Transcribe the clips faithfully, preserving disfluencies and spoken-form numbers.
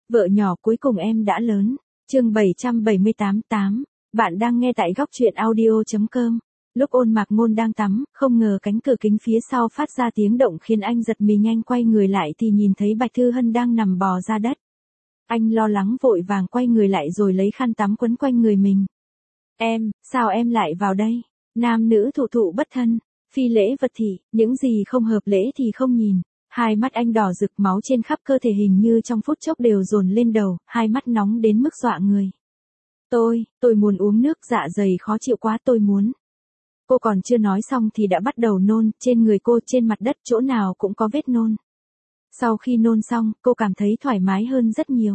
Vợ nhỏ cuối cùng em đã lớn. Chương bảy trăm bảy mươi tám tám. Bạn đang nghe tại góc truyện audio chấm com. Lúc Ôn Mạc Ngôn đang tắm, không ngờ cánh cửa kính phía sau phát ra tiếng động khiến anh giật mình, nhanh quay người lại thì nhìn thấy Bạch Thư Hân đang nằm bò ra đất. Anh lo lắng vội vàng quay người lại rồi lấy khăn tắm quấn quanh người mình. Em, sao em lại vào đây? Nam nữ thụ thụ bất thân, phi lễ vật thị, những gì không hợp lễ thì không nhìn. Hai mắt anh đỏ rực, máu trên khắp cơ thể hình như trong phút chốc đều dồn lên đầu, hai mắt nóng đến mức dọa người. Tôi, tôi muốn uống nước, dạ dày khó chịu quá, tôi muốn. Cô còn chưa nói xong thì đã bắt đầu nôn, trên người cô, trên mặt đất, chỗ nào cũng có vết nôn. Sau khi nôn xong, cô cảm thấy thoải mái hơn rất nhiều.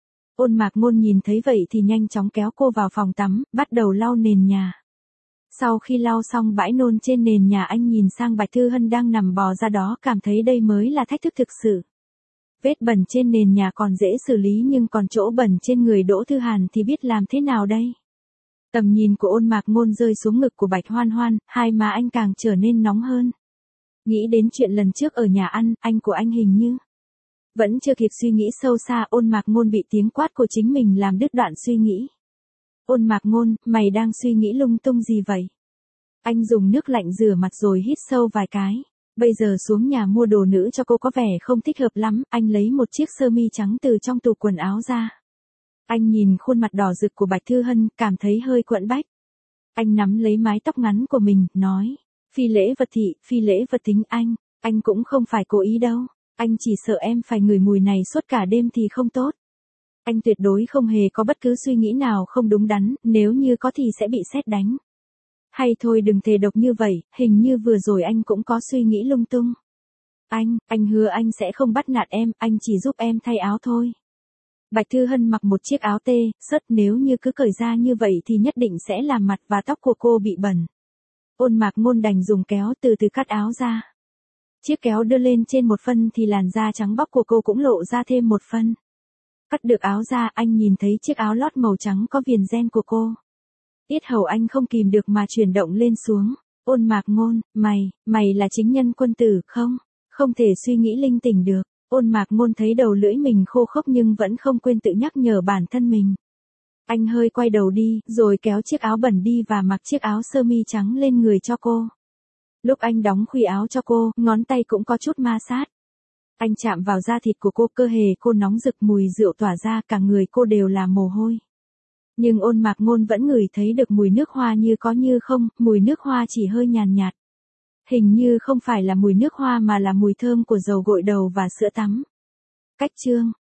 Ôn Mạc Ngôn nhìn thấy vậy thì nhanh chóng kéo cô vào phòng tắm, bắt đầu lau nền nhà. Sau khi lau xong bãi nôn trên nền nhà, anh nhìn sang Bạch Thư Hân đang nằm bò ra đó, cảm thấy đây mới là thách thức thực sự. Vết bẩn trên nền nhà còn dễ xử lý, nhưng còn chỗ bẩn trên người Đỗ Thư Hàn thì biết làm thế nào đây? Tầm nhìn của Ôn Mạc Ngôn rơi xuống ngực của Bạch Hoan Hoan, hai má anh càng trở nên nóng hơn. Nghĩ đến chuyện lần trước ở nhà ăn, anh của anh hình như... Vẫn chưa kịp suy nghĩ sâu xa, Ôn Mạc Ngôn bị tiếng quát của chính mình làm đứt đoạn suy nghĩ. Ôn Mạc Ngôn, mày đang suy nghĩ lung tung gì vậy? Anh dùng nước lạnh rửa mặt rồi hít sâu vài cái. Bây giờ xuống nhà mua đồ nữ cho cô có vẻ không thích hợp lắm, anh lấy một chiếc sơ mi trắng từ trong tủ quần áo ra. Anh nhìn khuôn mặt đỏ rực của Bạch Thư Hân, cảm thấy hơi quẫn bách. Anh nắm lấy mái tóc ngắn của mình, nói, phi lễ vật thị, phi lễ vật tính anh, anh cũng không phải cố ý đâu, anh chỉ sợ em phải ngửi mùi này suốt cả đêm thì không tốt. Anh tuyệt đối không hề có bất cứ suy nghĩ nào không đúng đắn, nếu như có thì sẽ bị sét đánh. Hay thôi đừng thề độc như vậy, hình như vừa rồi anh cũng có suy nghĩ lung tung. Anh, anh hứa anh sẽ không bắt nạt em, anh chỉ giúp em thay áo thôi. Bạch Thư Hân mặc một chiếc áo tê, sớt, nếu như cứ cởi ra như vậy thì nhất định sẽ làm mặt và tóc của cô bị bẩn. Ôn Mạc Ngôn đành dùng kéo từ từ cắt áo ra. Chiếc kéo đưa lên trên một phân thì làn da trắng bóc của cô cũng lộ ra thêm một phân. Cắt được áo ra, anh nhìn thấy chiếc áo lót màu trắng có viền ren của cô. Yết hầu anh không kìm được mà chuyển động lên xuống. Ôn Mạc Ngôn, mày, mày là chính nhân quân tử, không? Không thể suy nghĩ linh tỉnh được. Ôn Mạc Ngôn thấy đầu lưỡi mình khô khốc nhưng vẫn không quên tự nhắc nhở bản thân mình. Anh hơi quay đầu đi, rồi kéo chiếc áo bẩn đi và mặc chiếc áo sơ mi trắng lên người cho cô. Lúc anh đóng khuy áo cho cô, ngón tay cũng có chút ma sát. Anh chạm vào da thịt của cô, cơ thể cô nóng rực, mùi rượu tỏa ra, cả người cô đều là mồ hôi. Nhưng Ôn Mạc Ngôn vẫn ngửi thấy được mùi nước hoa như có như không, mùi nước hoa chỉ hơi nhàn nhạt. Hình như không phải là mùi nước hoa mà là mùi thơm của dầu gội đầu và sữa tắm. Cách chương